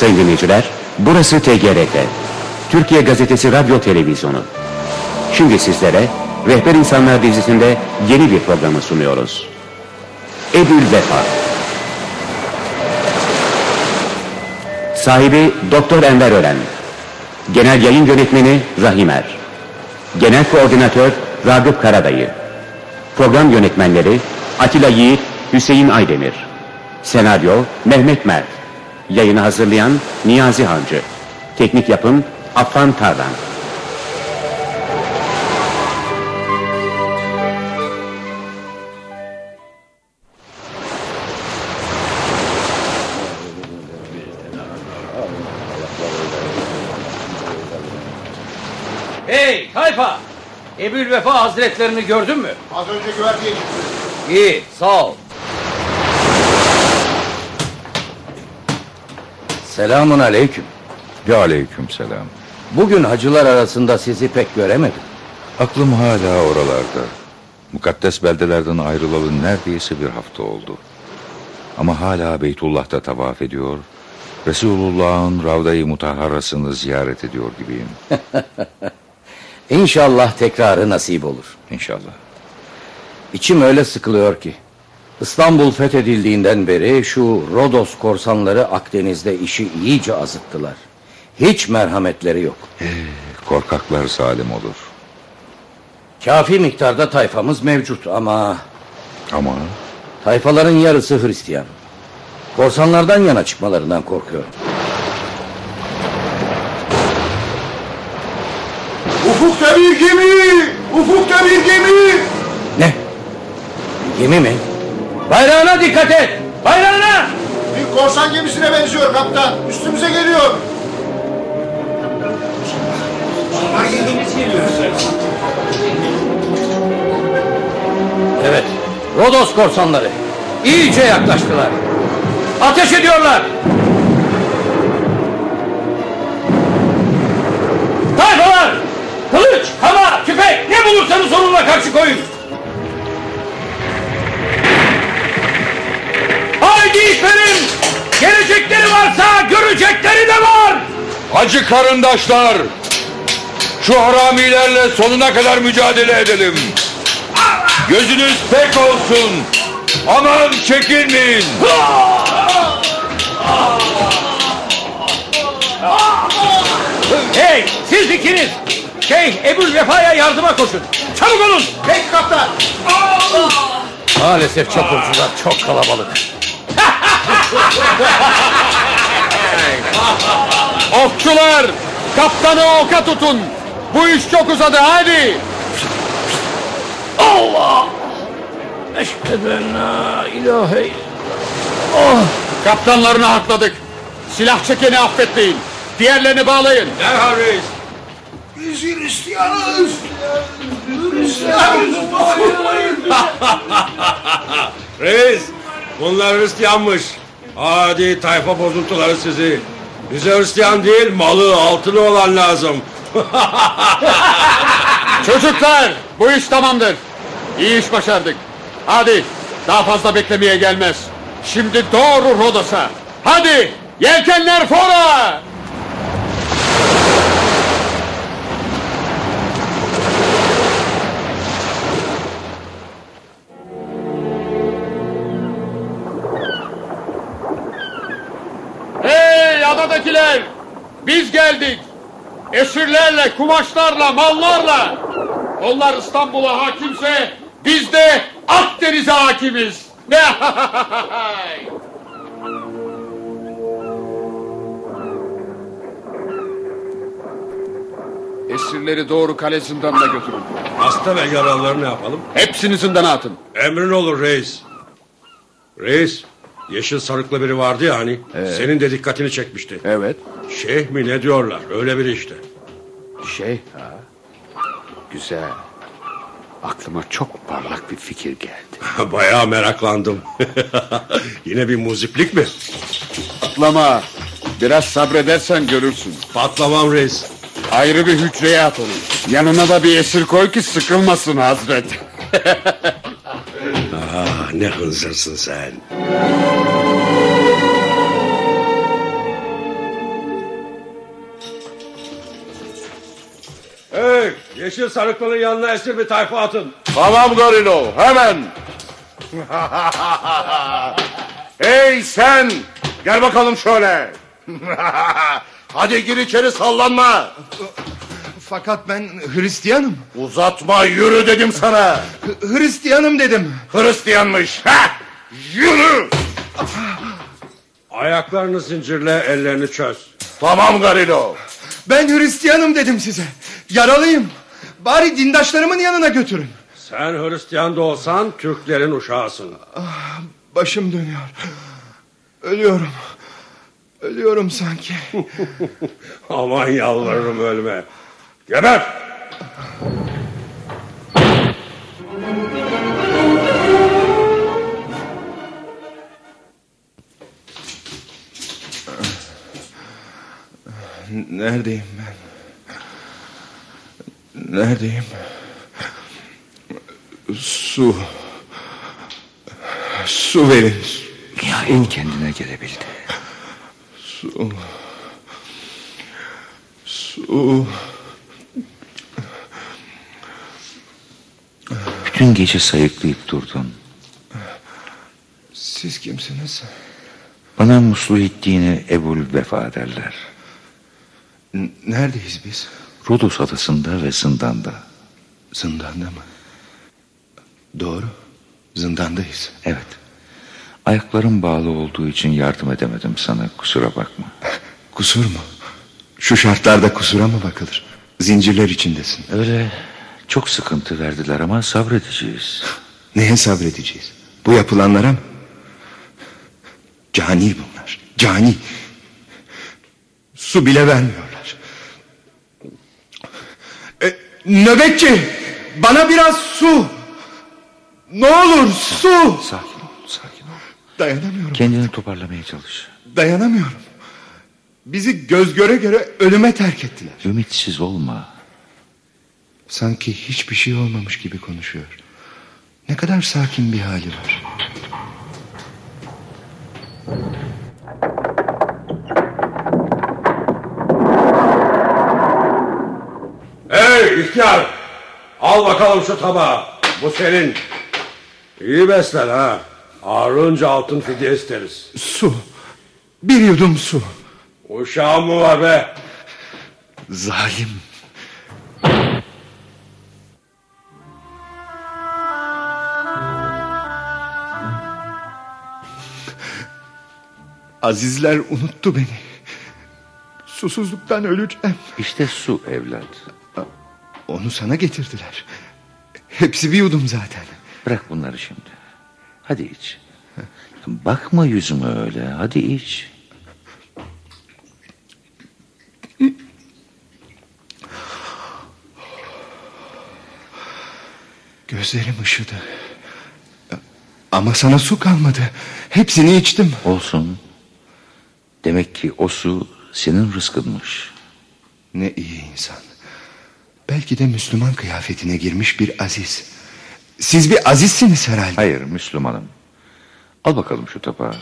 Sayın dinleyiciler, burası TGRT, Türkiye Gazetesi Radyo Televizyonu. Şimdi sizlere Rehber İnsanlar dizisinde yeni bir programı sunuyoruz. Ebül Vefa. Sahibi Doktor Enver Ören. Genel Yayın Yönetmeni Rahim Er. Genel Koordinatör Ragıp Karadayı. Program Yönetmenleri Atilla Yiğit, Hüseyin Aydemir. Senaryo Mehmet Mert. Yayını hazırlayan Niyazi Hancı. Teknik yapım Affan Tarhan. Hey tayfa! Ebül Vefa Hazretlerini gördün mü? Az önce güverteye çıktı. İyi, sağ ol. Selamun aleyküm. Ve aleykümselam. Bugün hacılar arasında sizi pek göremedim. Aklım hala oralarda. Mukaddes beldelerden ayrılalı neredeyse bir hafta oldu. Ama hala Beytullah'ta tavaf ediyor, Resulullah'ın Ravda-i Mutahharasını ziyaret ediyor gibiyim. İnşallah tekrarı nasip olur. İnşallah. İçim öyle sıkılıyor ki. İstanbul fethedildiğinden beri şu Rodos korsanları Akdeniz'de işi iyice azıttılar. Hiç merhametleri yok. Korkaklar zalim olur. Kafi miktarda tayfamız mevcut ama... Ama... Tayfaların yarısı Hristiyan. Korsanlardan yana çıkmalarından korkuyorum. Ufukta bir gemi! Ufukta bir gemi! Ne? Gemi mi? Bayrağına dikkat et! Bayrağına! Bir korsan gemisine benziyor kaptan. Üstümüze geliyor. Evet, Rodos korsanları. İyice yaklaştılar. Ateş ediyorlar! Tayfalar! Kılıç, kama, tüfek, ne bulursanız onunla karşı koyun! Haydi işlerim! Gelecekleri varsa görecekleri de var! Hacı karındaşlar! Şu haramilerle sonuna kadar mücadele edelim. Gözünüz pek olsun. Aman çekinmeyin. Hey, siz ikiniz! Şeyh Ebül Vefa'ya yardıma koşun! Çabuk olun! Peki kaptan. Maalesef çapulcular çok kalabalık. Okçular! Kaptanı oka tutun! Bu iş çok uzadı, hadi! Allah! Eşhedü en la ilahe illallah. Kaptanlarını hakladık. Silah çekeni affetmeyin. Diğerlerini bağlayın. Derhal reis. Biz Hristiyanız. Hristiyanız. Reis, bunlar Hristiyanmış. Hadi tayfa bozuntuları sizi. Bize Hristiyan değil, malı, altını olan lazım. Çocuklar, bu iş tamamdır. İyi iş başardık. Hadi, daha fazla beklemeye gelmez. Şimdi doğru Rodos'a. Hadi, yelkenler fora! Hey adadakiler! Biz geldik. Esirlerle, kumaşlarla, mallarla. Onlar İstanbul'a hakimse biz de Akdeniz'e hakimiz. Esirleri doğru kale zindanına götürün. Hasta ve yaralıları ne yapalım? Hepsini zindana atın. Emrin olur reis. Reis, yeşil sarıklı biri vardı ya hani. Senin de dikkatini çekmişti. Evet. Şeyh mi ne diyorlar? Öyle biri işte. Şey ha. Güzel. Aklıma çok parlak bir fikir geldi. Bayağı meraklandım. Yine bir muziplik mi? Patlama. Biraz sabredersen görürsün. Patlamam reis. Ayrı bir hücreye at onu. Yanına da bir esir koy ki sıkılmasın Hazret. Ne hınzırsın sen. Hey, yeşil sarıklının yanına esir bir tayfa atın. Tamam Garilo, hemen. Hey sen, gel bakalım şöyle. Hadi gir içeri, sallanma. Fakat ben Hristiyanım. Uzatma, yürü dedim sana. Hristiyanım dedim. Hristiyanmış. Heh, yürü. Ayaklarını zincirle, ellerini çöz. Tamam Garilo. Ben Hristiyanım dedim size. Yaralıyım. Bari dindaşlarımın yanına götürün. Sen Hristiyan da olsan Türklerin uşağısın. Başım dönüyor. Ölüyorum. Ölüyorum sanki. Aman yalvarırım ölme. Geber! Neredeyim ben? Neredeyim? Su. Su verin. Nihayet kendine gelebildi. Su. Su. Bütün gece sayıklayıp durdun. Siz kimsiniz? Bana Musluhiddin'e Ebul Vefa derler. Neredeyiz biz? Rodos adasında ve zindanda. Zindanda mı? Doğru. Zindandayız. Evet. Ayaklarım bağlı olduğu için yardım edemedim sana, kusura bakma. Kusur mu? Şu şartlarda kusura mı bakılır? Zincirler içindesin. Öyle çok sıkıntı verdiler ama sabredeceğiz. Neye sabredeceğiz? Bu yapılanlara mı? Cani bunlar. Cani. Su bile vermiyorlar. Nöbetçi! Bana biraz su! Ne olur su! Sakin ol, sakin ol. Dayanamıyorum. Kendini toparlamaya çalış. Dayanamıyorum. Bizi göz göre göre ölüme terk ettiler. Ümitsiz olma. Sanki hiçbir şey olmamış gibi konuşuyor. Ne kadar sakin bir hali var. Hey ihtiyar! Al bakalım şu tabağı. Bu senin. İyi beslen ha. Ağrınca altın fidye isteriz. Su. Bir yudum su. Uşağın mı var be? Zalim. Azizler unuttu beni. Susuzluktan öleceğim. İşte su evlat. Onu sana getirdiler. Hepsi bir yudum zaten. Bırak bunları şimdi. Hadi iç. Bakma yüzüme öyle. Hadi iç. Gözlerim ışıdı. Ama sana su kalmadı. Hepsini içtim. Olsun. Demek ki o su senin rızkınmış. Ne iyi insan. Belki de Müslüman kıyafetine girmiş bir aziz. Siz bir azizsiniz herhalde. Hayır, Müslümanım. Al bakalım şu tabağı.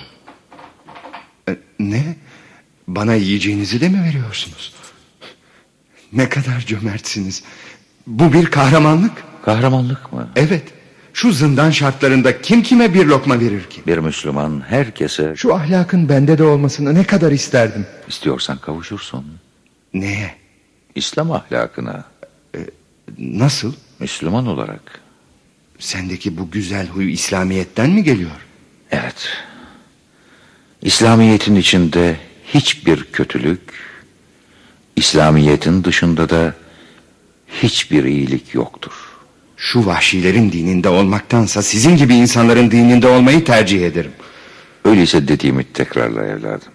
Ne? Bana yiyeceğinizi de mi veriyorsunuz? Ne kadar cömertsiniz. Bu bir kahramanlık. Kahramanlık mı? Evet. Şu zindan şartlarında kim kime bir lokma verir ki? Bir Müslüman herkese... Şu ahlakın bende de olmasını ne kadar isterdim. İstiyorsan kavuşursun. Neye? İslam ahlakına. Nasıl? Müslüman olarak. Sendeki bu güzel huy İslamiyet'ten mi geliyor? Evet. İslamiyet'in içinde hiçbir kötülük, İslamiyet'in dışında da hiçbir iyilik yoktur. Şu vahşilerin dininde olmaktansa sizin gibi insanların dininde olmayı tercih ederim. Öyleyse dediğimi tekrarla evladım.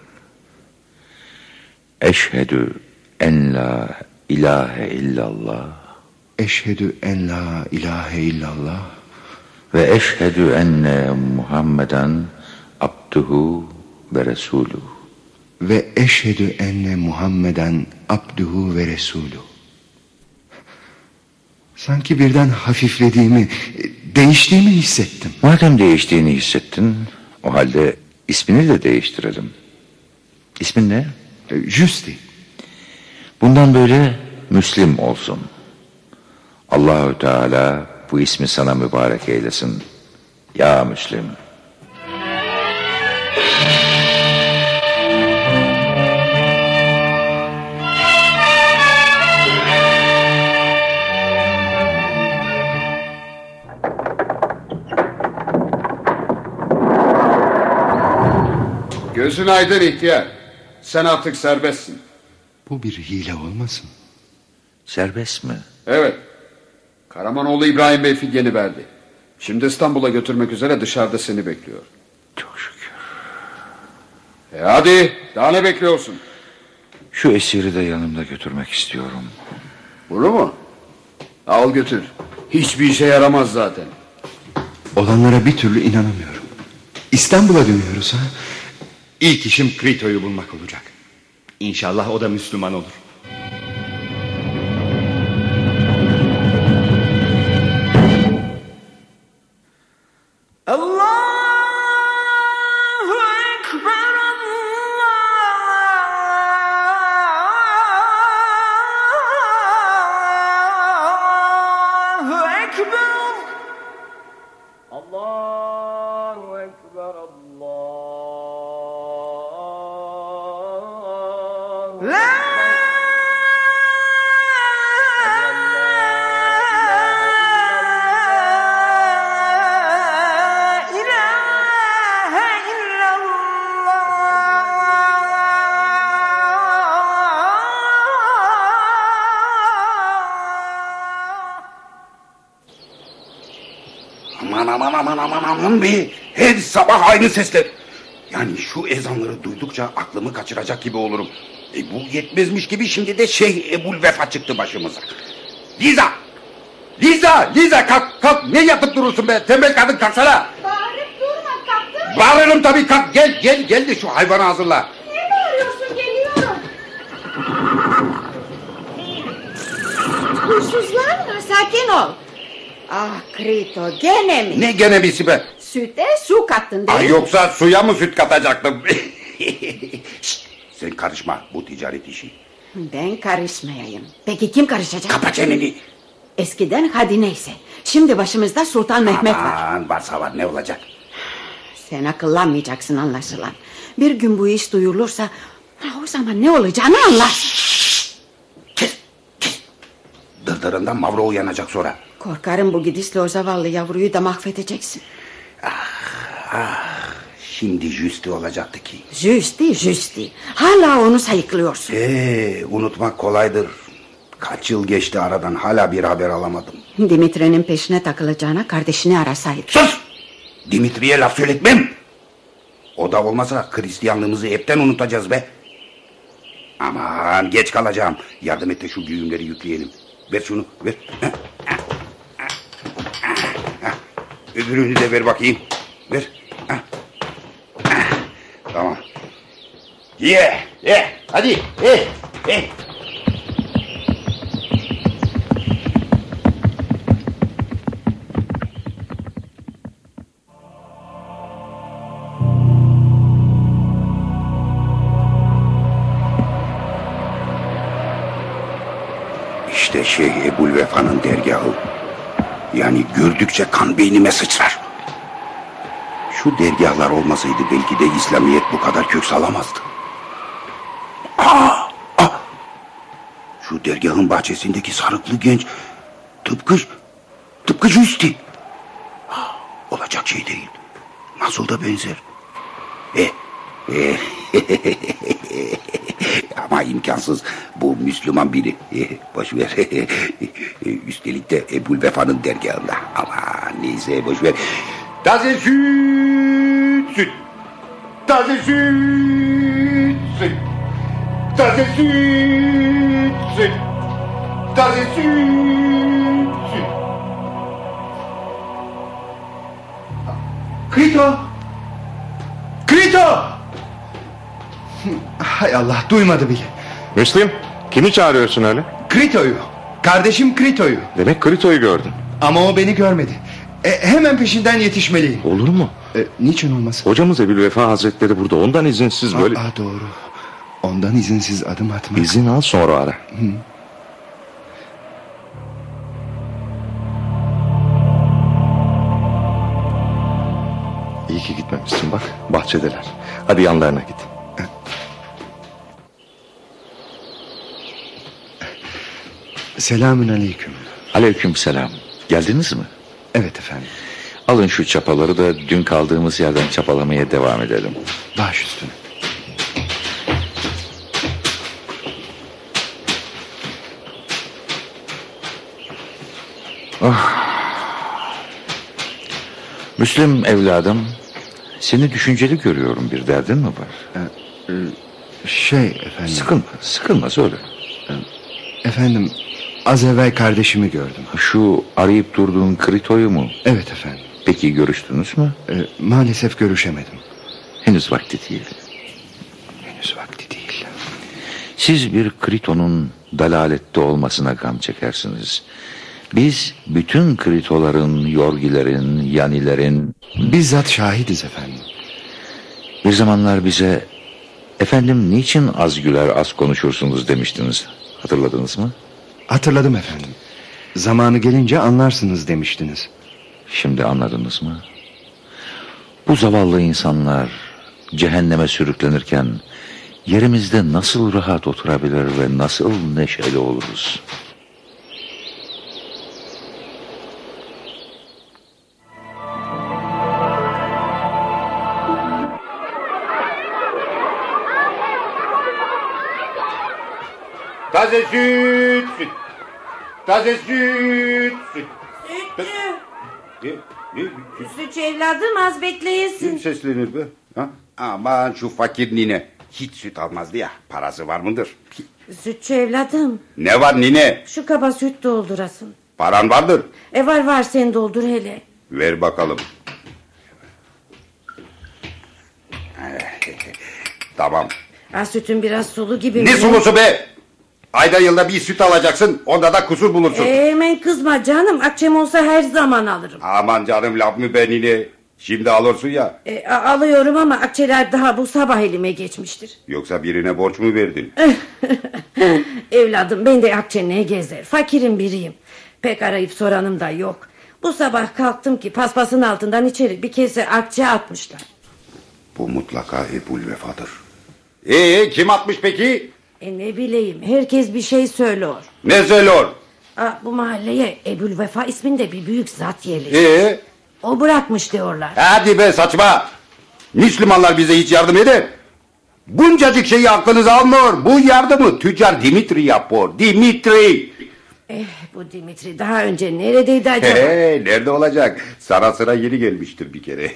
Eşhedü en la ilahe illallah. Eşhedü en la ilahe illallah. Ve eşhedü enne Muhammeden abduhu ve resuluhu. Ve eşhedü enne Muhammeden abduhu ve resuluhu. Sanki birden hafiflediğimi, değiştiğimi hissettim. Madem değiştiğini hissettin, o halde ismini de değiştirelim. İsmin ne? Justi. Bundan böyle Müslim olsun. Allahü Teala bu ismi sana mübarek eylesin. Ya Müslim. Gözün aydın ihtiyar. Sen artık serbestsin. Bu bir hile olmasın? Serbest mi? Evet. Karamanoğlu İbrahim Bey fidyeni verdi. Şimdi İstanbul'a götürmek üzere dışarıda seni bekliyor. Çok şükür. Hadi daha ne bekliyorsun? Şu esiri de yanımda götürmek istiyorum. Bunu mu? Al götür. Hiçbir işe yaramaz zaten. Olanlara bir türlü inanamıyorum. İstanbul'a dönüyoruz ha. İlk işim Krito'yu bulmak olacak. İnşallah o da Müslüman olur. Aman be, her sabah aynı sesler. Yani şu ezanları duydukça aklımı kaçıracak gibi olurum. Bu yetmezmiş gibi şimdi de Şeyh Ebu'l-Vefa çıktı başımıza. Liza kalk, ne yatıp durursun be, tembel kadın, kalksana. Bağırıp durma, kalktın mı? Bağırırım tabii, kalk, gel de şu hayvanı hazırla. Ne bağırıyorsun, geliyorum. Huysuzlar mı? Sakin ol. Ah Krito, gene mi? Ne gene birisi be? Süte su kattın değil mi? Yoksa suya mı süt katacaktım? Şişt, sen karışma, bu ticaret işi. Ben karışmayayım. Peki kim karışacak? Kapa çeneni. Eskiden hadi neyse. Şimdi başımızda Sultan Mehmet var. Aman varsa var, ne olacak? Sen akıllanmayacaksın anlaşılan. Bir gün bu iş duyulursa o zaman ne olacağını anlarsın. Kes. Dırdırından Mavro uyanacak sonra. Korkarım bu gidişle o zavallı yavruyu da mahvedeceksin. Şimdi Justi olacaktı ki. Justi. Hala onu sayıklıyorsun. Unutmak kolaydır. Kaç yıl geçti aradan, hala bir haber alamadım. Dimitri'nin peşine takılacağına kardeşini arasaydın. Sus! Dimitri'ye laf söyletmem. O da olmasa Hristiyanlığımızı hepten unutacağız be. Aman geç kalacağım. Yardım et de şu güğümleri yükleyelim. Ver şunu, ver. Öbürünü de ver bakayım. Ver. Tamam. Ye. Hadi. İşte Şeyh Ebu'l-Vefa'nın dergahı. Yani gördükçe kan beynime sıçrar. Şu dergahlar olmasaydı belki de İslamiyet bu kadar kök salamazdı. Şu dergahın bahçesindeki sarıklı genç tıpkı Justi. Olacak şey değil. Nasıl da benzer. Ama imkansız. Bu Müslüman biri. Boş ver. Üstelik de Ebu'l-Vefa'nın dergahında. Ama neyse boş ver. Taze süt. Taze süt. Taze süt. Taze süt. Krito! Hay Allah, duymadı bile. Müslim, kimi çağırıyorsun öyle? Krito'yu. Kardeşim Krito'yu. Demek Krito'yu gördün. Ama o beni görmedi. Hemen peşinden yetişmeliyim. Olur mu? Niçin olmasın? Hocamız Ebu'l-Vefa Hazretleri burada, ondan izinsiz böyle... Doğru. Ondan izinsiz adım atmak. İzin al, sonra ara. ki gitmemişsin, bak bahçedeler. Hadi yanlarına git. Selamün aleyküm. Aleykümselam. Geldiniz mi? Evet efendim. Alın şu çapaları da dün kaldığımız yerden çapalamaya devam edelim. Baş üstüne. Müslüm evladım, seni düşünceli görüyorum. Bir derdin mi var? Efendim. Sıkılma söyle. Efendim, az evvel kardeşimi gördüm. Şu arayıp durduğun Krito'yu mu? Evet efendim. Peki görüştünüz mü? Maalesef görüşemedim. Henüz vakti değil. Henüz vakti değil. Siz bir Krito'nun dalalette olmasına gam çekersiniz. Biz bütün Kritoların, Yorgilerin, Yanilerin... Bizzat şahidiz efendim. Bir zamanlar bize... Efendim niçin az güler az konuşursunuz demiştiniz. Hatırladınız mı? Hatırladım efendim. Zamanı gelince anlarsınız demiştiniz. Şimdi anladınız mı? Bu zavallı insanlar cehenneme sürüklenirken yerimizde nasıl rahat oturabilir ve nasıl neşeli oluruz? Taze süt. Taze süt. Sütçü. Ne? Sütçü evladım, az bekleyesin. Kim seslenir be? Ha? Aman şu fakir nine. Hiç süt almazdı ya. Parası var mıdır? Sütçü evladım. Ne var nine? Şu kaba süt doldurasın. Paran vardır. Var sen doldur hele. Ver bakalım. Tamam. Sütün biraz sulu gibi. Ne sulusu be? Ayda yılda bir süt alacaksın. Onda da kusur bulursun. Hemen kızma canım. Akşam olsa her zaman alırım. Aman canım, laf mı be nine? Şimdi alırsın ya. Alıyorum ama akçeler daha bu sabah elime geçmiştir. Yoksa birine borç mu verdin? Evladım, ben de akçe gezer. Fakirin biriyim. Pek arayıp soranım da yok. Bu sabah kalktım ki paspasın altından içeri bir kese akçe atmışlar. Bu mutlaka Ebu'l-Vefa'dır. Kim atmış peki? Ne bileyim, herkes bir şey söylüyor. Ne söylüyor? Bu mahalleye Ebu'l-Vefa isminde bir büyük zat yerleşmiş. O bırakmış diyorlar. Hadi be saçma. Müslümanlar bize hiç yardım eder. Buncacık şeyi aklınıza almıyor. Bu yardımı tüccar Dimitri yapıyor. Dimitri. Bu Dimitri daha önce neredeydi acaba? Nerede olacak? Sana sıra yeni gelmiştir bir kere.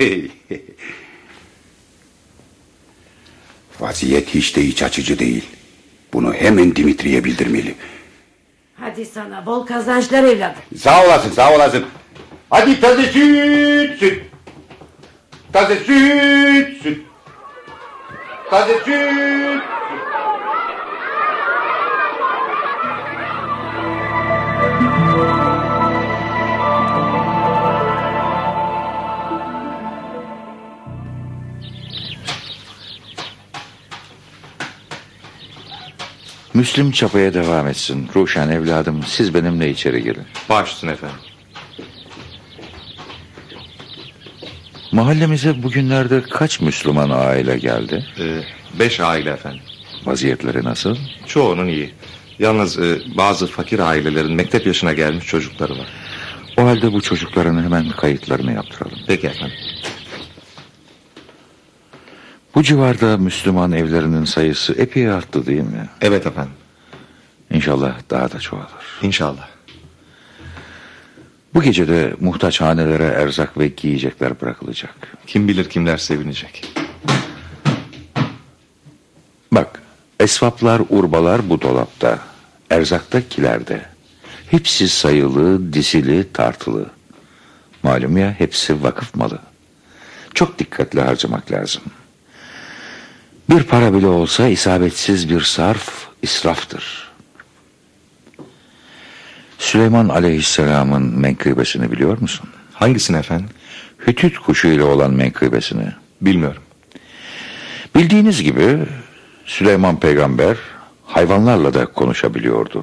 Vaziyet hiç de iç açıcı değil. Bunu hemen Dimitri'ye bildirmeli. Hadi sana bol kazançlar evladım. Sağ olasın. Hadi taze süt. Taze süt. Taze süt. Müslüm çapaya devam etsin. Ruşen evladım, siz benimle içeri girin. Baş üstüne efendim. Mahallemize bugünlerde kaç Müslüman aile geldi? 5 aile efendim. Vaziyetleri nasıl? Çoğunun iyi. Yalnız bazı fakir ailelerin mektep yaşına gelmiş çocukları var. O halde bu çocukların hemen kayıtlarını yaptıralım. Peki efendim. Bu civarda Müslüman evlerinin sayısı epey arttı değil mi? Evet efendim. İnşallah daha da çoğalır. İnşallah. Bu gece de muhtaç hanelere erzak ve giyecekler bırakılacak. Kim bilir kimler sevinecek. Bak, esvaplar, urbalar bu dolapta. Erzakta kilerde. Hepsi sayılı, dizili, tartılı. Malum ya, hepsi vakıf malı. Çok dikkatli harcamak lazım. Bir para bile olsa isabetsiz bir sarf, israftır. Süleyman Aleyhisselam'ın menkıbesini biliyor musun? Hangisini efendim? Hütüt kuşu ile olan menkıbesini. Bilmiyorum. Bildiğiniz gibi Süleyman peygamber hayvanlarla da konuşabiliyordu.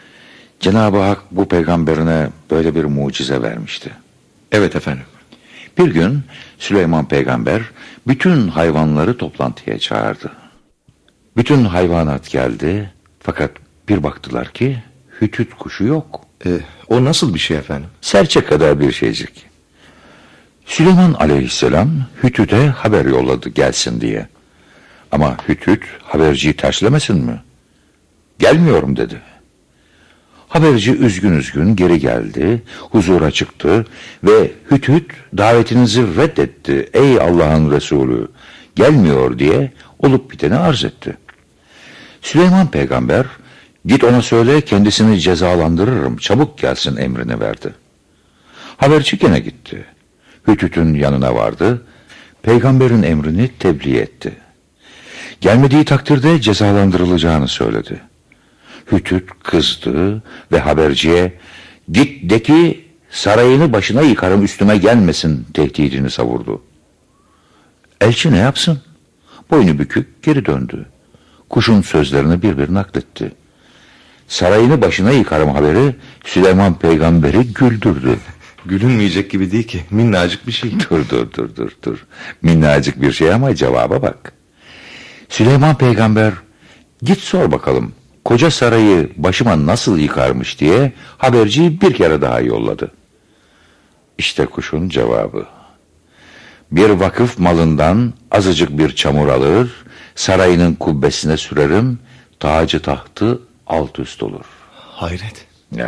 Cenab-ı Hak bu peygamberine böyle bir mucize vermişti. Evet efendim. Bir gün Süleyman Peygamber bütün hayvanları toplantıya çağırdı. Bütün hayvanat geldi fakat bir baktılar ki hütüt kuşu yok. O nasıl bir şey efendim? Serçe kadar bir şeycik. Süleyman aleyhisselam Hütüt'e haber yolladı gelsin diye. Ama Hütüt haberciyi terslemesin mi? Gelmiyorum dedi. Haberci üzgün üzgün geri geldi, huzura çıktı ve Hütüt davetinizi reddetti ey Allah'ın Resulü, gelmiyor diye olup biteni arz etti. Süleyman Peygamber git ona söyle kendisini cezalandırırım çabuk gelsin emrini verdi. Haberci gene gitti. Hütüt'ün yanına vardı, peygamberin emrini tebliğ etti. Gelmediği takdirde cezalandırılacağını söyledi. Hütüt kızdı ve haberciye git de ki sarayını başına yıkarım üstüme gelmesin tehdidini savurdu. Elçi ne yapsın? Boynu bükük geri döndü. Kuşun sözlerini bir nakletti. Sarayını başına yıkarım haberi Süleyman Peygamberi güldürdü. Gülünmeyecek gibi değil ki, minnacık bir şey. Dur. Minnacık bir şey ama cevaba bak. Süleyman Peygamber git sor bakalım koca sarayı başıma nasıl yıkarmış diye haberciyi bir kere daha yolladı. İşte kuşun cevabı. Bir vakıf malından azıcık bir çamur alır, sarayının kubbesine sürerim, tacı tahtı alt üst olur. Hayret.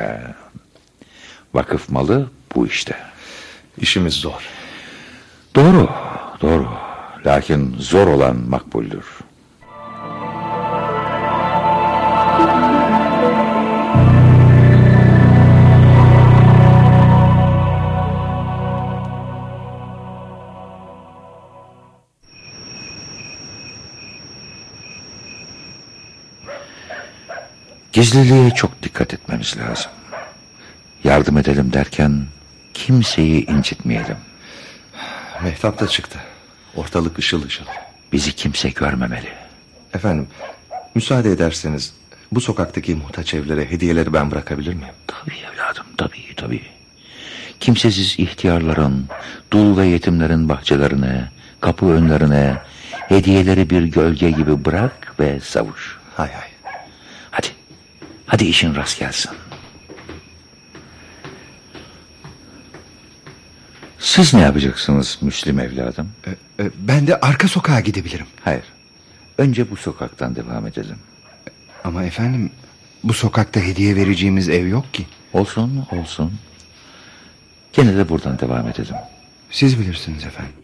Vakıf malı bu işte. İşimiz zor. Doğru. Lakin zor olan makbuldür. Gizliliğe çok dikkat etmemiz lazım. Yardım edelim derken kimseyi incitmeyelim. Mehtap da çıktı. Ortalık ışıl ışıl. Bizi kimse görmemeli. Efendim, müsaade ederseniz bu sokaktaki muhtaç evlere hediyeleri ben bırakabilir miyim? Tabii evladım, tabii. Kimsesiz ihtiyarların, dul ve yetimlerin bahçelerine, kapı önlerine hediyeleri bir gölge gibi bırak ve savuş. Hay. Hadi işin rast gelsin. Siz ne yapacaksınız Müslim evladım? Ben de arka sokağa gidebilirim. Hayır. Önce bu sokaktan devam edelim. Ama efendim bu sokakta hediye vereceğimiz ev yok ki. Olsun. Gene de buradan devam edelim. Siz bilirsiniz efendim.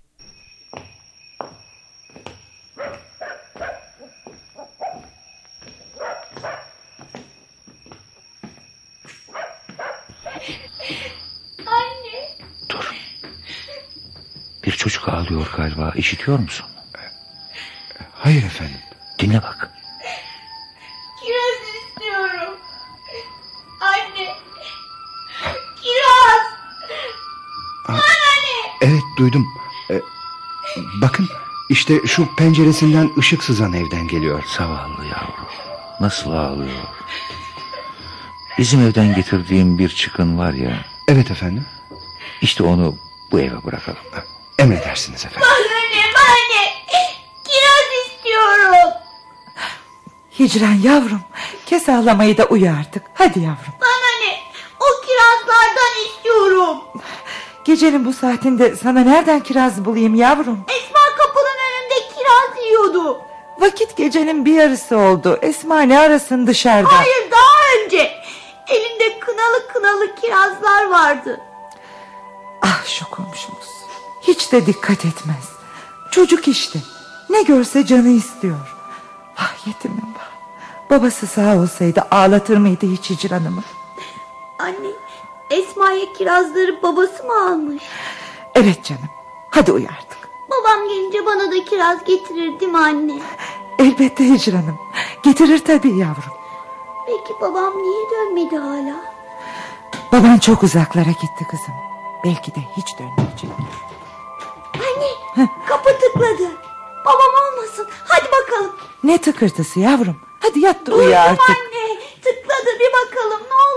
Bir çocuk ağlıyor galiba. İşitiyor musun? Hayır efendim. Dinle bak. Kiraz istiyorum. Anne. Kiraz. Bana ne? Evet duydum. Bakın işte şu penceresinden ışık sızan evden geliyor. Zavallı yavrum. Nasıl ağlıyor. Bizim evden getirdiğim bir çıkın var ya. Evet efendim. İşte onu bu eve bırakalım. Emredersiniz efendim. Bana ne? Kiraz istiyorum. Hicran yavrum, kes ağlamayı da uyu artık. Hadi yavrum. Bana ne? O kirazlardan istiyorum. Gecenin bu saatinde sana nereden kiraz bulayım yavrum? Esma kapının önünde kiraz yiyordu. Vakit gecenin bir yarısı oldu. Esma ne arasın dışarıda? Hayır, daha önce. Elinde kınalı kirazlar vardı. Ah şu komşumuz. Hiç de dikkat etmez. Çocuk işte. Ne görse canı istiyor. Ah yetimim var. Babası sağ olsaydı ağlatır mıydı hiç Hicran'ımı? Anne, Esma'ya kirazları babası mı almış? Evet canım. Hadi uyu artık. Babam gelince bana da kiraz getirir değil mi anne? Elbette Hicran'ım. Getirir tabii yavrum. Peki babam niye dönmedi hala? Baban çok uzaklara gitti kızım. Belki de hiç dönmeyecek. Anne, kapı tıkladı. Babam olmasın. Hadi bakalım. Ne tıkırtısı yavrum. Hadi yat da uyu artık. Anne, tıkladı, bir bakalım ne olur.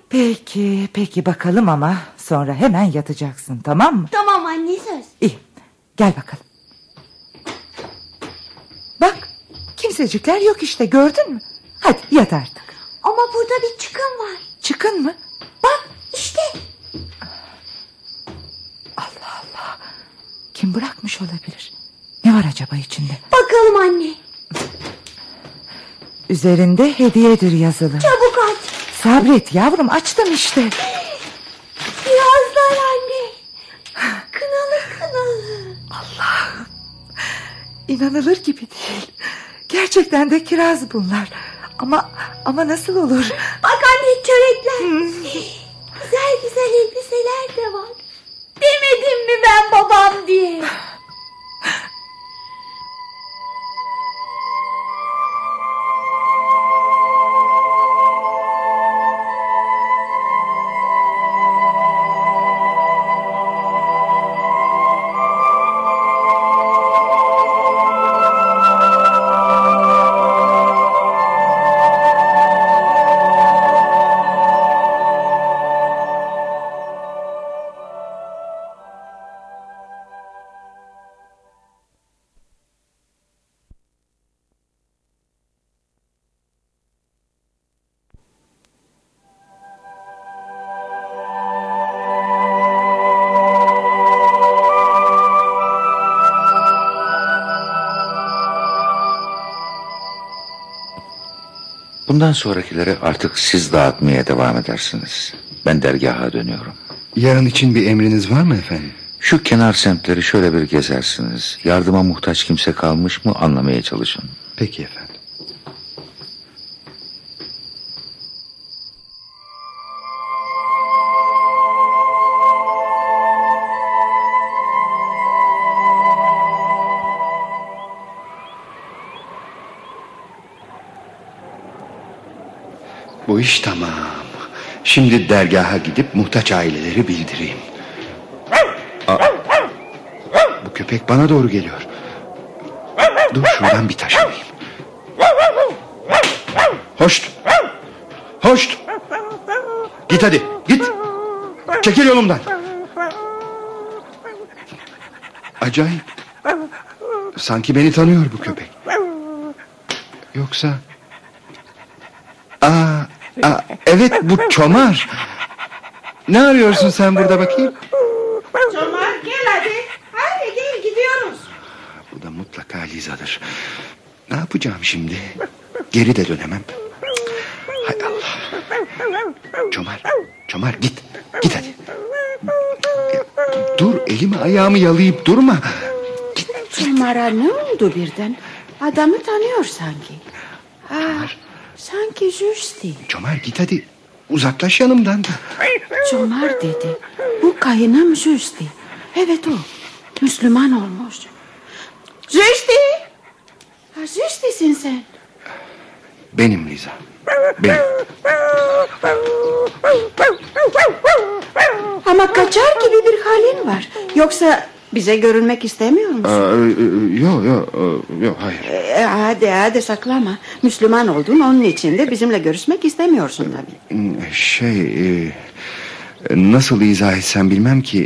Peki bakalım ama sonra hemen yatacaksın, tamam mı? Tamam anne, söz. İyi, gel bakalım. Bak, kimsecikler yok işte, gördün mü? Hadi yat artık. Ama burada bir çıkın var. Çıkın mı? Bak işte. Allah Allah, kim bırakmış olabilir? Ne var acaba içinde? Bakalım anne. Üzerinde hediyedir yazılı. Çabuk aç. Sabret yavrum, açtım işte. Kirazlar anne. Kınalı. Allah'ım, İnanılır gibi değil. Gerçekten de kiraz bunlar. Ama nasıl olur? Bak anne, çörekler. Güzel elbiseler de var. Demedim mi ben babam diye? Bundan sonrakileri artık siz dağıtmaya devam edersiniz. Ben dergaha dönüyorum. Yarın için bir emriniz var mı efendim? Şu kenar semtleri şöyle bir gezersiniz. Yardıma muhtaç kimse kalmış mı anlamaya çalışın. Peki efendim. Bu iş tamam. Şimdi dergaha gidip muhtaç aileleri bildireyim. Bu köpek bana doğru geliyor. Dur şuradan bir taş alayım. Hoşt. Git hadi, git. Çekil yolumdan. Acayip. Sanki beni tanıyor bu köpek. Yoksa... Evet, bu Çomar. Ne arıyorsun sen burada bakayım? Çomar gel hadi. Hadi gel, gidiyoruz. Bu da mutlaka Liza'dır. Ne yapacağım şimdi? Geri de dönemem. Hay Allah. Çomar git hadi. Dur, elimi ayağımı yalayıp durma. Çomar'a ne oldu birden? Adamı tanıyor sanki. Sanki Justi. Çomar git hadi. Uzaklaş yanımdan. Çomar dedi. Bu kayınım Justi. Evet o. Müslüman olmuş. Justi! Justi'sin sen. Benim Liza. Benim. Ama kaçar gibi bir halin var. Yoksa bize görünmek istemiyor musun? Yok, hayır. Hadi saklama. Müslüman oldun, onun için de bizimle görüşmek istemiyorsun tabii. Nasıl izah etsem bilmem ki.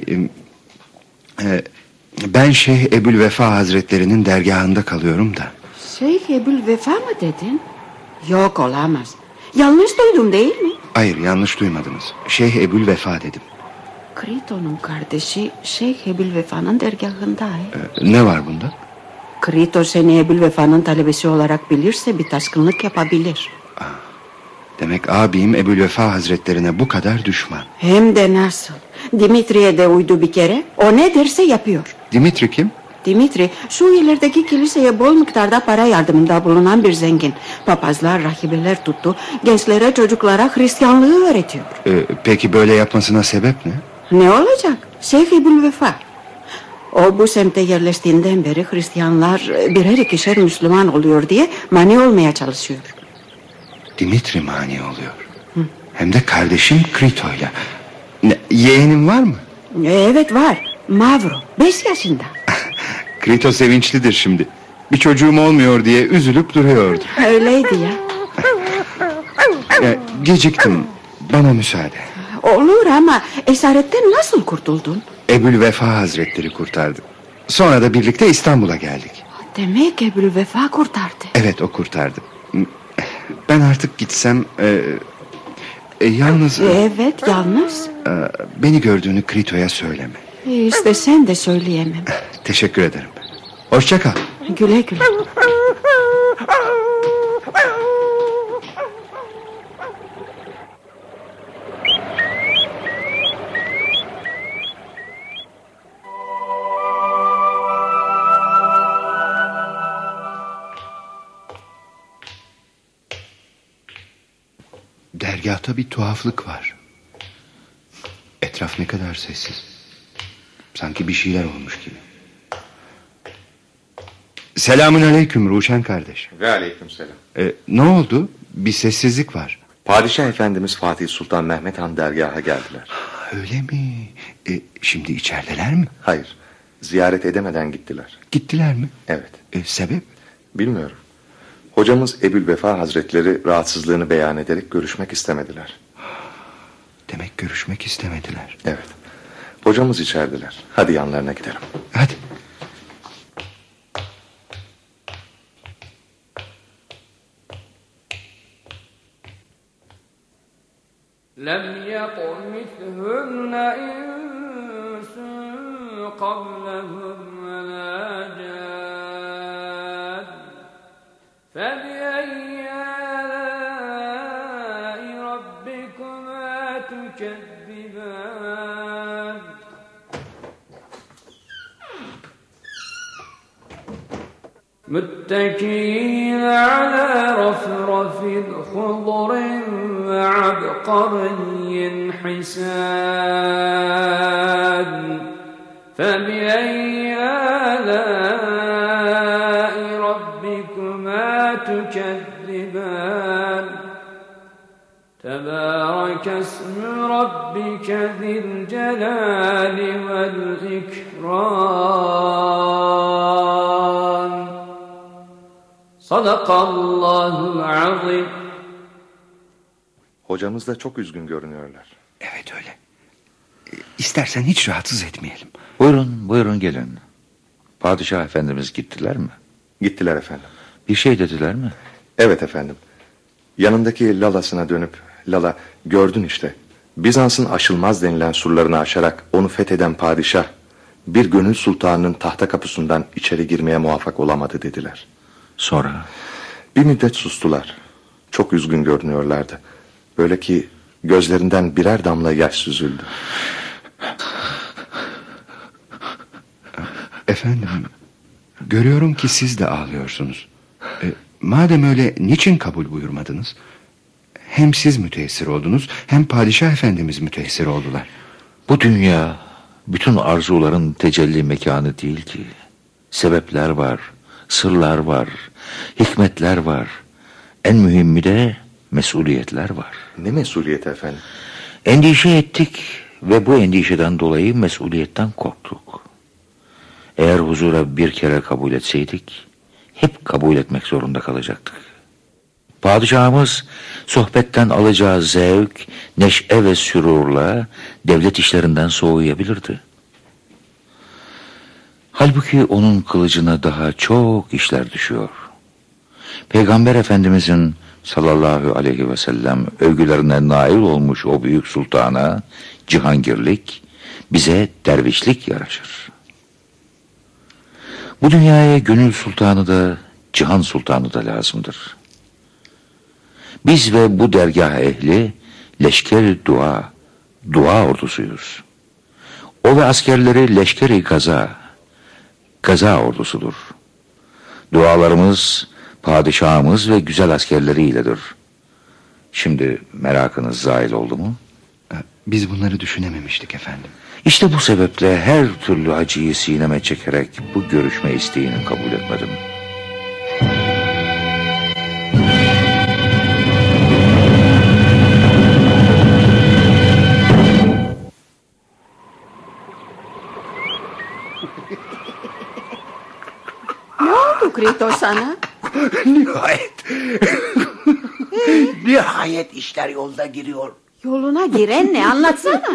Ben Şeyh Ebülvefa Hazretlerinin dergahında kalıyorum da. Şeyh Ebülvefa mı dedin? Yok, olamaz. Yanlış duydum değil mi? Hayır, yanlış duymadınız. Şeyh Ebülvefa dedim. Krito'nun kardeşi Şeyh Ebülvefa'nın dergahında. Ne var bunda? Krito seni Ebülvefa'nın talebesi olarak bilirse bir taşkınlık yapabilir. Demek abim Ebülvefa Hazretlerine bu kadar düşman. Hem de nasıl? Dimitri'ye de uydu bir kere. O ne derse yapıyor. Dimitri kim? Dimitri şu ilerideki kiliseye bol miktarda para yardımında bulunan bir zengin. Papazlar, rahibeler tuttu. Gençlere, çocuklara Hristiyanlığı öğretiyor. Peki böyle yapmasına sebep ne? Ne olacak? Şeyh Ebülvefa. O bu semte yerleştiğinden beri Hristiyanlar birer ikişer Müslüman oluyor diye mani olmaya çalışıyor. Dimitri mani oluyor. Hem de kardeşim Krito'yla. Yeğenin var mı? Evet var. Mavro 5 yaşında. Krito sevinçlidir şimdi. Bir çocuğum olmuyor diye üzülüp duruyordu. Öyleydi ya. Geciktim. Bana müsaade. Olur ama esaretten nasıl kurtuldun? Ebu'l-Vefa Hazretleri kurtardı. Sonra da birlikte İstanbul'a geldik. Demek Ebu'l-Vefa kurtardı. Evet, o kurtardı. Ben artık gitsem... yalnız... Evet, yalnız. Beni gördüğünü Krito'ya söyleme. İşte sen de söyleyemem. Teşekkür ederim. Hoşça kal. Güle güle. Dergahta bir tuhaflık var. Etraf ne kadar sessiz. Sanki bir şeyler olmuş gibi. Selamünaleyküm Ruşen kardeş. Ve aleykümselam. Ne oldu? Bir sessizlik var. Padişah Efendimiz Fatih Sultan Mehmet Han dergaha geldiler. Öyle mi? Şimdi içerideler mi? Hayır. Ziyaret edemeden gittiler. Gittiler mi? Evet. Sebep? Bilmiyorum. Hocamız Ebu'l-Vefa Hazretleri rahatsızlığını beyan ederek görüşmek istemediler. Demek görüşmek istemediler. Evet. Hocamız içerideler. Hadi yanlarına gidelim. Hadi. لم يطمثهن إنس قبلهم ولا جان فبأي آلاء ربكما تكذبان متكئين على رفرف خضر وعبقري حسان فبأي آلاء ربكما تكذبان تبارك اسم ربك ذي الجلال والإكرام Sadakallahul azim. Hocamız da çok üzgün görünüyorlar. Evet öyle. İstersen hiç rahatsız etmeyelim. Buyurun gelin. Padişah Efendimiz gittiler mi? Gittiler efendim. Bir şey dediler mi? Evet efendim. Yanındaki Lala'sına dönüp, Lala gördün işte. Bizans'ın aşılmaz denilen surlarını aşarak onu fetheden padişah bir gönül sultanının tahta kapısından içeri girmeye muvaffak olamadı dediler. Sonra? Bir müddet sustular. Çok üzgün görünüyorlardı. Böyle ki gözlerinden birer damla yaş süzüldü. Efendim, görüyorum ki siz de ağlıyorsunuz. Madem öyle niçin kabul buyurmadınız? Hem siz müteessir oldunuz, hem padişah efendimiz müteessir oldular. Bu dünya bütün arzuların tecelli mekanı değil ki. Sebepler var, sırlar var, hikmetler var. En mühimi de mesuliyetler var. Ne mesuliyeti efendim? Endişe ettik ve bu endişeden dolayı mesuliyetten korktuk. Eğer huzura bir kere kabul etseydik, hep kabul etmek zorunda kalacaktık. Padişahımız sohbetten alacağı zevk, neşe ve sürurla devlet işlerinden soğuyabilirdi. Halbuki onun kılıcına daha çok işler düşüyor. Peygamber Efendimizin sallallahu aleyhi ve sellem övgülerine nail olmuş o büyük sultana cihangirlik, bize dervişlik yaraşır. Bu dünyaya gönül sultanı da cihan sultanı da lazımdır. Biz ve bu dergah ehli leşker-i dua ordusuyuz. O ve askerleri leşker-i gaza ordusudur. Dualarımız padişahımız ve güzel askerleriyledir. Şimdi merakınız zail oldu mu? Biz bunları düşünememiştik efendim. İşte bu sebeple her türlü acıyı sineme çekerek bu görüşme isteğini kabul etmedim. Ne oldu Krito sana? Nihayet işler yolda giriyor. Yoluna giren ne, anlatsana.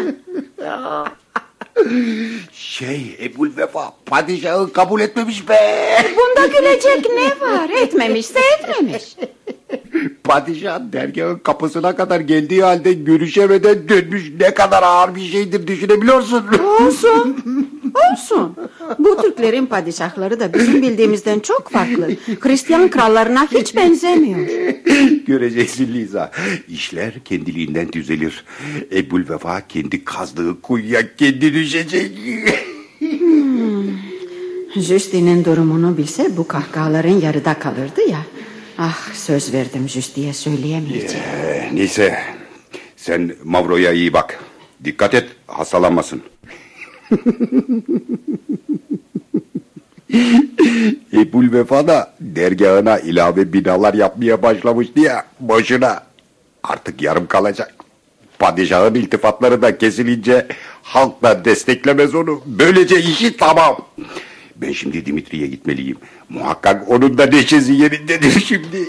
Ebu'l-Vefa padişahı kabul etmemiş be. Bunda gülecek ne var? Etmemişse etmemiş. Padişah dergahın kapısına kadar geldiği halde görüşemeden dönmüş. Ne kadar ağır bir şeydir düşünebiliyorsun. Olsun. Bu Türklerin padişahları da bizim bildiğimizden çok farklı. Hristiyan krallarına hiç benzemiyor. Göreceksin Liza. İşler kendiliğinden düzelir. Ebu'l-Vefa kendi kazdığı kuyuya kendi düşecek. Justi'nin durumunu bilse bu kahkahaların yarıda kalırdı ya. Ah, söz verdim Justi'ye söyleyemeyeceğim. Neyse, sen Mavro'ya iyi bak. Dikkat et, hastalanmasın. Ebu'l-Vefa da dergahına ilave binalar yapmaya başlamıştı ya, boşuna. Artık yarım kalacak. Padişahın iltifatları da kesilince halk da desteklemez onu. Böylece işi tamam. Ben şimdi Dimitri'ye gitmeliyim. Muhakkak onun da neşesi yerindedir şimdi.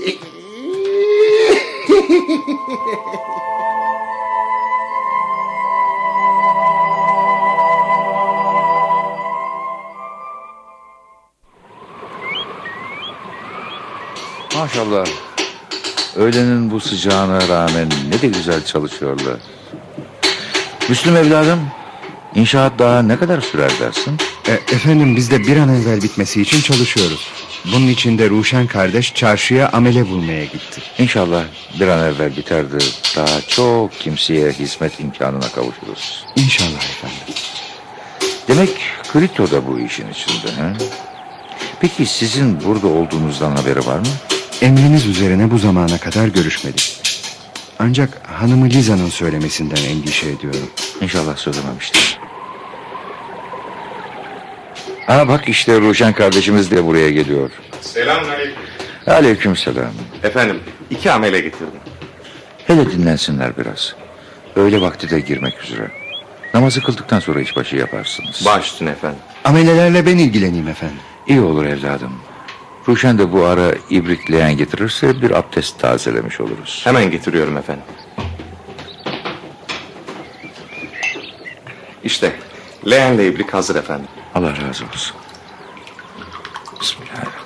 Maşallah. Öğlenin bu sıcağına rağmen ne de güzel çalışıyorlar. Müslüm evladım, inşaat daha ne kadar sürer dersin? Efendim, biz de bir an evvel bitmesi için çalışıyoruz. Bunun için de Ruşen kardeş çarşıya amele bulmaya gitti. İnşallah bir an evvel biter de daha çok kimseye hizmet imkanına kavuşuruz. İnşallah efendim. Demek Krito da bu işin içinde, he? Peki sizin burada olduğunuzdan haberi var mı? Emriniz üzerine bu zamana kadar görüşmedik. Ancak hanımı Liza'nın söylemesinden endişe ediyorum. İnşallah söylememiştir. Bak işte Ruşen kardeşimiz de buraya geliyor. Selamünaleyküm. Aleykümselam. Efendim, 2 amele getirdim. Hele dinlensinler biraz. Öğle vakti de girmek üzere. Namazı kıldıktan sonra işbaşı yaparsınız. Baş üstüne efendim. Amelelerle ben ilgileneyim efendim. İyi olur evladım. Ruşen de bu ara ibrik leğen getirirse bir abdest tazelemiş oluruz. Hemen getiriyorum efendim. İşte leğenle ibrik hazır efendim. Allah razı olsun. Bismillahirrahmanirrahim.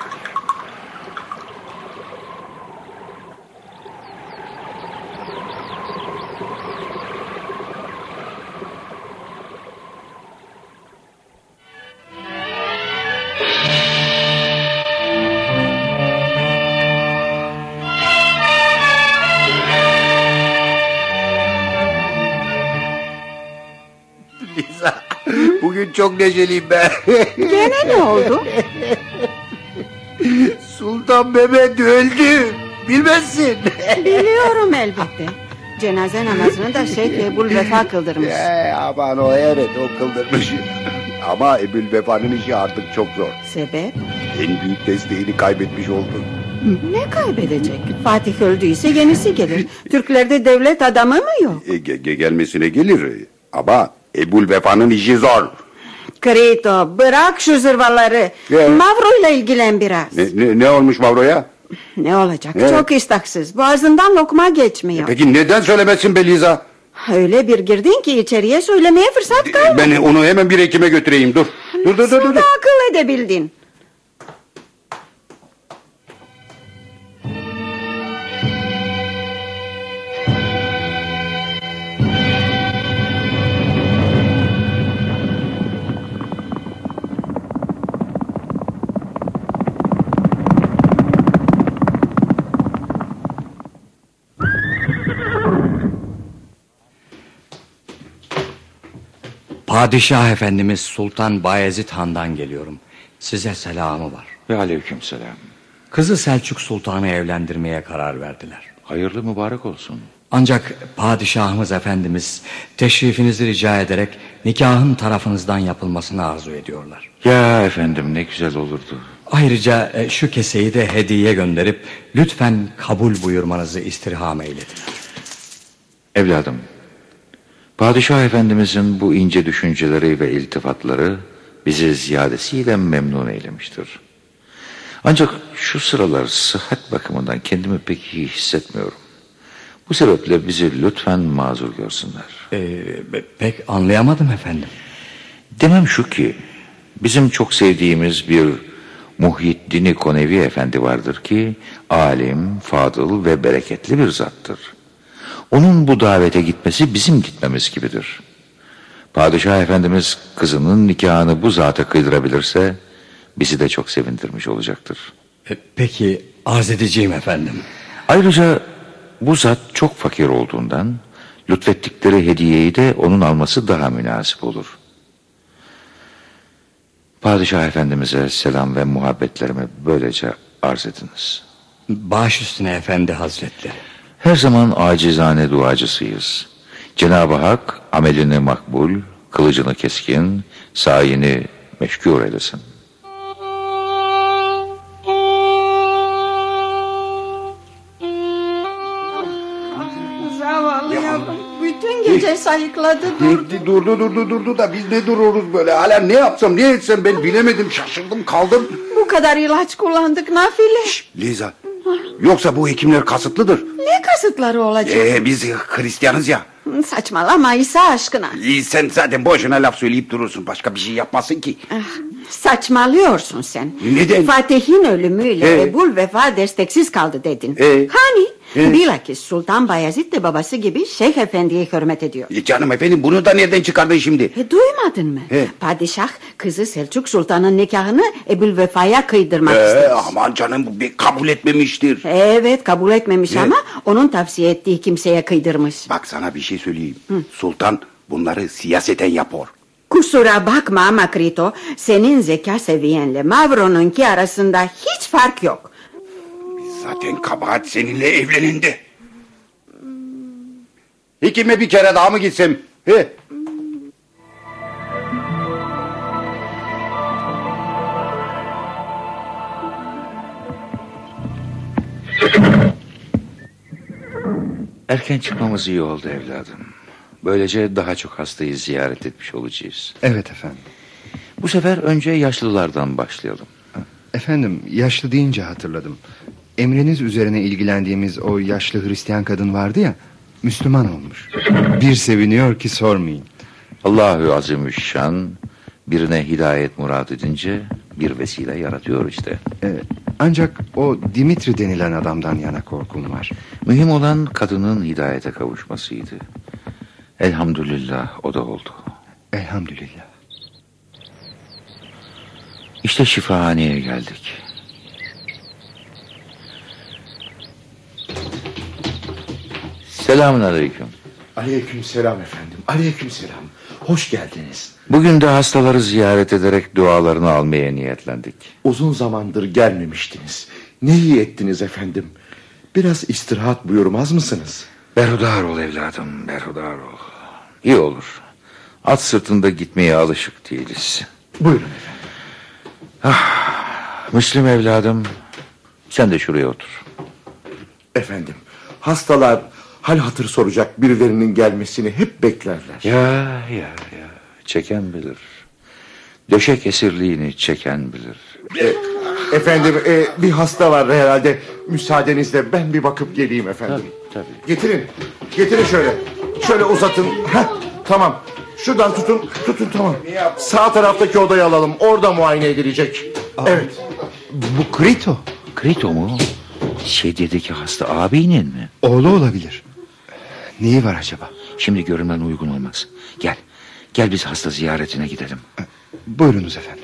Liza, bugün çok neşeliyim ben. Gene ne oldu? Sultan Mehmet öldü. Bilmezsin. Biliyorum elbette. Cenaze namazını da Şeyh Ebu'l-Vefa kıldırmış. Aman o, evet, o kıldırmış. Ama Ebu'l-Vefa'nın işi artık çok zor. Sebep? En büyük desteğini kaybetmiş oldu. Ne kaybedecek? Fatih öldüyse yenisi gelir. Türklerde devlet adamı mı yok? Gelmesine gelir. Ama Ebu'l-Vefa'nın işi zor. Krito, bırak şu zırvaları. Mavro'yla ilgilen biraz. Ne olmuş Mavro'ya? Ne olacak? Çok iştahsız. Boğazından lokma geçmiyor. Peki neden söylemezsin be Liza? Öyle bir girdin ki içeriye söylemeye fırsat kalmadı. Ben onu hemen bir hekime götüreyim. Dur. Sen de akıl edebildin. Padişah Efendimiz Sultan Bayezid Han'dan geliyorum. Size selamı var. Ve aleykümselam. Kızı Selçuk Sultan'ı evlendirmeye karar verdiler. Hayırlı mübarek olsun. Ancak Padişahımız Efendimiz teşrifinizi rica ederek nikahın tarafınızdan yapılmasını arzu ediyorlar. Ya efendim, ne güzel olurdu. Ayrıca şu keseyi de hediye gönderip lütfen kabul buyurmanızı istirham eylediler. Evladım, Padişah Efendimizin bu ince düşünceleri ve iltifatları bizi ziyadesiyle memnun eylemiştir. Ancak şu sıralar sıhhat bakımından kendimi pek iyi hissetmiyorum. Bu sebeple bizi lütfen mazur görsünler. Pek anlayamadım efendim. Demem şu ki, bizim çok sevdiğimiz bir Muhyiddin-i Konevi Efendi vardır ki, alim, fadıl ve bereketli bir zattır. Onun bu davete gitmesi bizim gitmemiz gibidir. Padişah Efendimiz kızının nikahını bu zata kıydırabilirse, bizi de çok sevindirmiş olacaktır. Peki arz edeceğim efendim. Ayrıca bu zat çok fakir olduğundan, lütfettikleri hediyeyi de onun alması daha münasip olur. Padişah Efendimiz'e selam ve muhabbetlerimi böylece arz ediniz. Baş üstüne efendi hazretleri. Her zaman acizane duacısıyız. Cenab-ı Hak amelini makbul, kılıcını keskin, sayini meşgul eylesin. Zavallı yavrum. Bütün gece sayıkladı durdu. Durdu da biz ne dururuz böyle? Hala ne yapsam ne etsem ben bilemedim, şaşırdım kaldım. Bu kadar ilaç kullandık nafile. Liza, yoksa bu hekimler kasıtlıdır. Ne kasıtları olacak? Biz Hristiyanız ya. Saçmalama İsa aşkına. Sen zaten boşuna laf söyleyip durursun, başka bir şey yapmazsın ki. Saçmalıyorsun sen. Neden? Fatih'in ölümüyle Ebul Vefa desteksiz kaldı dedin. Hani? Bilakis Sultan Bayezid de babası gibi Şeyh Efendi'ye hürmet ediyor. Canım efendim, bunu da nereden çıkardın şimdi? Duymadın mı? Padişah kızı Selçuk Sultan'ın nikahını Ebul Vefa'ya kıydırmak istemiş. Aman canım, kabul etmemiştir. Evet, kabul etmemiş ama onun tavsiye ettiği kimseye kıydırmış. Bak sana bir şey söyleyeyim. Sultan bunları siyaseten yapıyor. Kusura bakma ama Krito, senin zeka seviyenle Mavro'nunki arasında hiç fark yok. Zaten kabahat seninle evlenindi. Hekime bir kere daha mı gitsem? Erken çıkmamız iyi oldu evladım. Böylece daha çok hastayı ziyaret etmiş olacağız. Evet efendim. Bu sefer önce yaşlılardan başlayalım. Efendim, yaşlı deyince hatırladım. Emriniz üzerine ilgilendiğimiz o yaşlı Hristiyan kadın vardı ya, Müslüman olmuş. Bir seviniyor ki sormayın. Allahu Azimüşşan birine hidayet murad edince bir vesile yaratıyor işte. Ancak o Dimitri denilen adamdan yana korkum var. Mühim olan kadının hidayete kavuşmasıydı. Elhamdülillah o da oldu. Elhamdülillah. İşte şifahaneye geldik. Selamun aleyküm. Aleykümselam efendim. Aleykümselam. Hoş geldiniz. Bugün de hastaları ziyaret ederek dualarını almaya niyetlendik. Uzun zamandır gelmemiştiniz. Ne iyi ettiniz efendim. Biraz istirahat buyurmaz mısınız? Berhudar ol evladım, berhudar ol. İyi olur. At sırtında gitmeye alışık değiliz. Buyurun efendim. Müslüm evladım, sen de şuraya otur. Efendim, hastalar hal hatır soracak birilerinin gelmesini hep beklerler. Ya, çeken bilir. Döşek esirliğini çeken bilir. Efendim, bir hasta var herhalde. Müsaadenizle ben bir bakıp geleyim efendim. Tabii. Getirin şöyle. Şöyle uzatın. Tamam. Şuradan tutun tamam. Sağ taraftaki odayı alalım. Orada muayene edilecek. Evet. Bu Krito. Krito mu? Şeddedeki hasta ağabeyinin mi? Oğlu olabilir. Neyi var acaba? Şimdi görünmen uygun olmaz. Gel biz hasta ziyaretine gidelim. Buyurunuz efendim.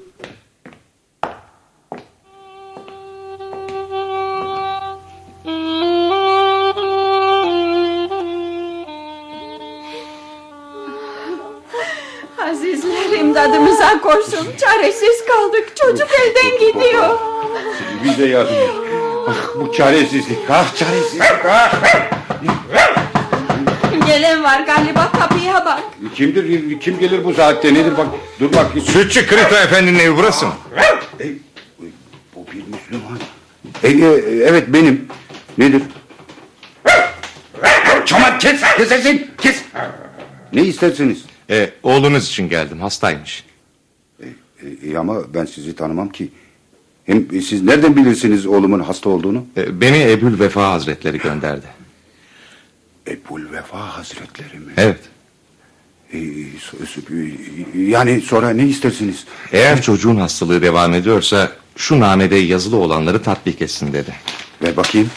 Azizler imdadımıza koşun. Çaresiz kaldık. Çocuk elden gidiyor. Bize yardım et. Bu çaresizlik. Çaresizlik. Gelen var galiba, kapıya bak. Kimdir? Kim gelir bu saatte? Nedir bak? Dur bak. Sütçü Krito Efendi'nin evi burası mı? Bu bir Müslüman. Evet benim. Nedir? Çaman kes sesini. Kes. Ne istersiniz? Oğlunuz için geldim, hastaymış. Ama ben sizi tanımam ki. Hem siz nereden bilirsiniz oğlumun hasta olduğunu? Beni Ebul Vefa Hazretleri gönderdi. Ebulvefa Hazretleri mi? Evet. Yani sonra ne istersiniz? Eğer çocuğun hastalığı devam ediyorsa şu namede yazılı olanları tatbik etsin dedi. Ver bakayım.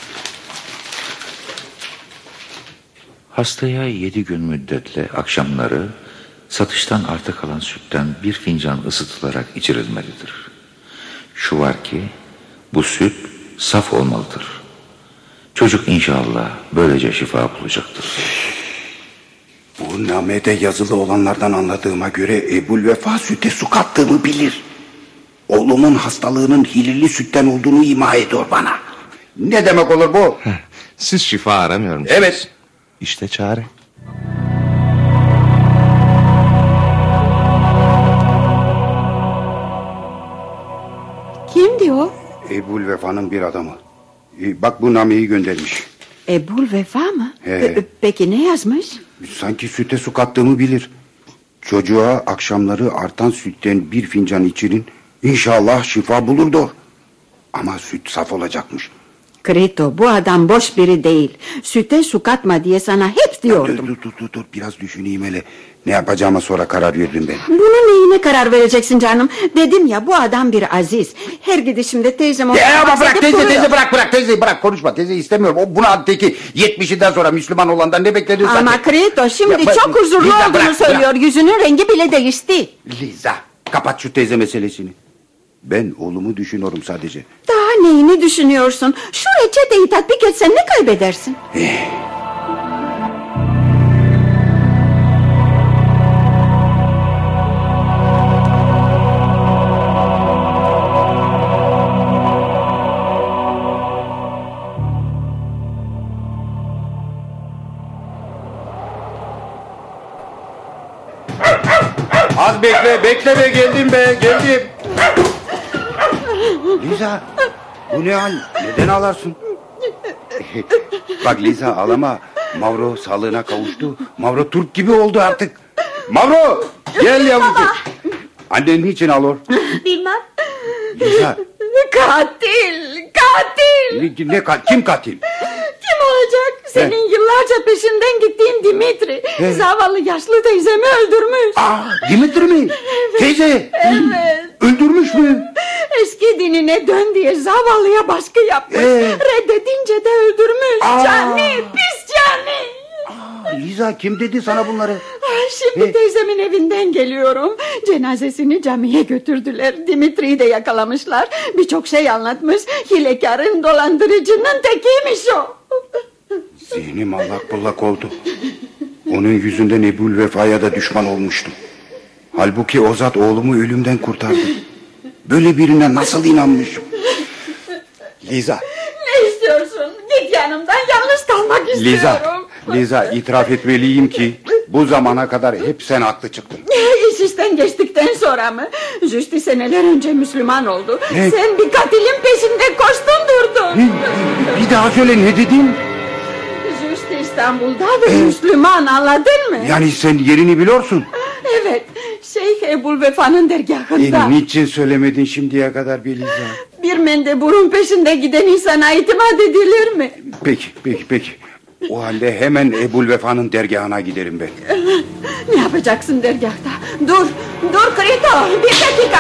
Hastaya 7 gün müddetle akşamları satıştan arta kalan sütten 1 fincan ısıtılarak içirilmelidir. Şu var ki bu süt saf olmalıdır. Çocuk inşallah böylece şifa bulacaktır. Bu namede yazılı olanlardan anladığıma göre Ebulvefa süte su kattığımı bilir. Oğlumun hastalığının hilirli sütten olduğunu ima ediyor bana. Ne demek olur bu? Siz şifa aramıyor musunuz? Evet. İşte çare. Kimdi o? Ebulvefa'nın bir adamı. Bak bu nameyi göndermiş. Ebulvefa mı? He. Peki ne yazmış? Sanki süte su kattığımı bilir. Çocuğa akşamları artan sütten 1 fincan içirin. İnşallah şifa bulur diyor. Ama süt saf olacakmış. Krito, bu adam boş biri değil. Süte su katma diye sana hep diyordum. Dur biraz düşüneyim hele. Ne yapacağıma sonra karar veririm ben. Bunun neyine karar vereceksin canım? Dedim ya, bu adam bir aziz. Her gidişimde teyzem... Ama bırak teyze bırak teyzeyi bırak, konuşma. Teyze istemiyorum. O buna teki 70'inden sonra Müslüman olandan ne bekledin zaten? Ama Krito şimdi Ya, çok huzurlu Liza, olduğunu bırak. söylüyor. Yüzünün rengi bile değişti. Liza, kapat şu teyze meselesini. Ben oğlumu düşünüyorum sadece. Daha neyini düşünüyorsun? Şu reçeteyi tatbik etsen ne kaybedersin? Az bekle be, geldim. Liza, bu ne hal? Neden ağlarsın? Bak Liza, ağlama. Mavro sağlığına kavuştu. Mavro Türk gibi oldu artık. Mavro, gel yavrucuğum. Annen niçin ağlıyor? Bilmem. Liza. Katil. Kim katil? Kim olacak? Senin yıllarca peşinden gittiğin Dimitri. Zavallı yaşlı teyzemi öldürmüş. Dimitri mi? Teyze. Evet. Öldürmüş mü? Eski dinine dön diye zavallıya baskı yapmış. Reddedince de öldürmüş. Cani, pis cani. Liza, kim dedi sana bunları? Şimdi teyzemin evinden geliyorum. Cenazesini camiye götürdüler. Dimitri'yi de yakalamışlar. Birçok şey anlatmış. Hilekarın, dolandırıcının tekiymiş o. Zihnim allak bullak oldu. Onun yüzünden Ebulvefa'ya da düşman olmuştum. Halbuki o zat oğlumu ölümden kurtardı. Böyle birine nasıl inanmışım? Liza. Ne istiyorsun? Git yanımdan, yalnız kalmak istiyorum. Liza, itiraf etmeliyim ki bu zamana kadar hep sen haklı çıktın. İş işten geçtikten sonra mı? Justi seneler önce Müslüman oldu. Ne? Sen bir katilin peşinde koştun durdun. Bir daha söyle, ne dedin? Justi İstanbul'da ve Müslüman, anladın mı? Yani sen yerini biliyorsun. Evet, Şeyh Ebulvefa'nın dergahında. Niçin söylemedin şimdiye kadar bir Liza? Bir mendeburun peşinde giden insana itimat edilir mi? Peki. O halde hemen Ebulvefa'nın dergahına giderim ben. Ne yapacaksın dergahta? Dur Krito, bir dakika.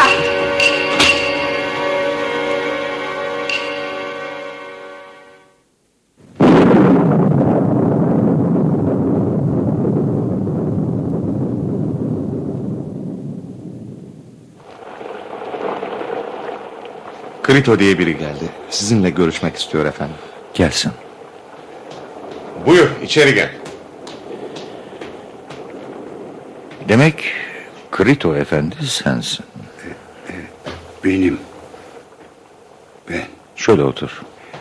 Krito diye biri geldi. Sizinle görüşmek istiyor efendim. Gelsin. Buyur, içeri gel. Demek Krito efendi sensin. Benim. Ben. Şöyle otur.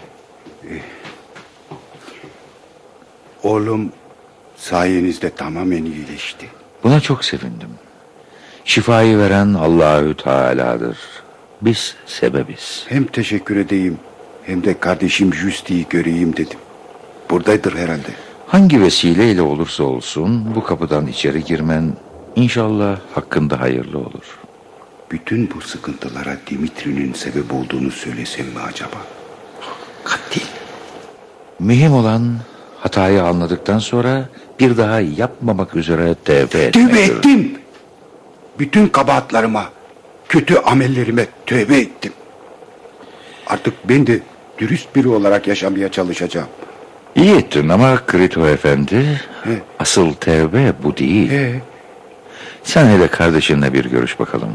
Oğlum sayenizde tamamen iyileşti. Buna çok sevindim. Şifayı veren Allahü Teala'dır. Biz sebebiz. Hem teşekkür edeyim hem de kardeşim Justi'yi göreyim dedim. Buradaydır herhalde. Hangi vesileyle olursa olsun bu kapıdan içeri girmen inşallah hakkında hayırlı olur. Bütün bu sıkıntılara Dimitri'nin sebep olduğunu söylesem mi acaba? Katil. Mühim olan Hatayı anladıktan sonra bir daha yapmamak üzere tevbe etmek. Tövbe ettim. Bütün kabahatlarıma, kötü amellerime tövbe ettim. Artık ben de dürüst biri olarak yaşamaya çalışacağım. İyi ettin ama Krito Efendi, asıl tevbe bu değil. Sen hele kardeşinle bir görüş bakalım.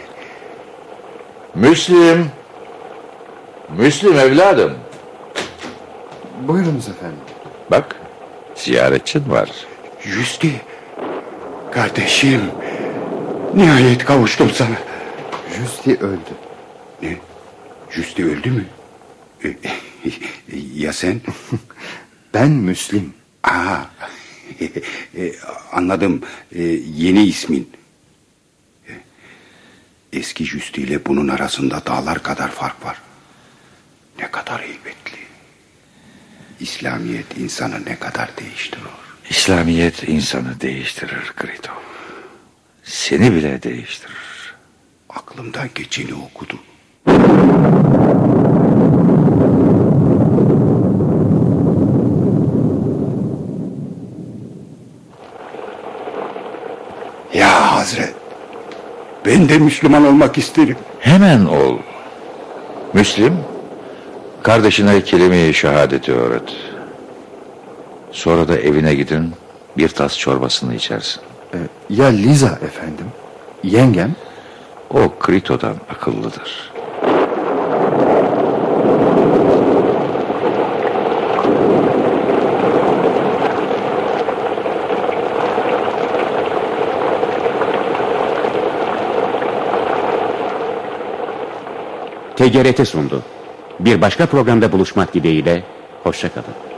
Müslim. Müslim evladım. Buyurunuz efendim. Bak, ziyaretçin var. Justi, kardeşim, nihayet kavuştum sana. Justi öldü. Ne? Justi öldü mü? Ya sen? Ben Müslim. Anladım. Yeni ismin. Eski Justi ile bunun arasında dağlar kadar fark var. Ne kadar heybetli. İslamiyet insanı ne kadar değiştirir. İslamiyet insanı değiştirir Krito. Seni bile değiştirir. Aklımdan geçeni okudu. Ya Hazret, ben de Müslüman olmak isterim. Hemen ol. Müslim, kardeşine kelime-i şehadeti öğret. Sonra da evine gidin, bir tas çorbasını içersin. Ya Liza efendim? Yengem? O Krito'dan akıllıdır. TGRT sundu. Bir başka programda buluşmak dileğiyle, hoşça kalın.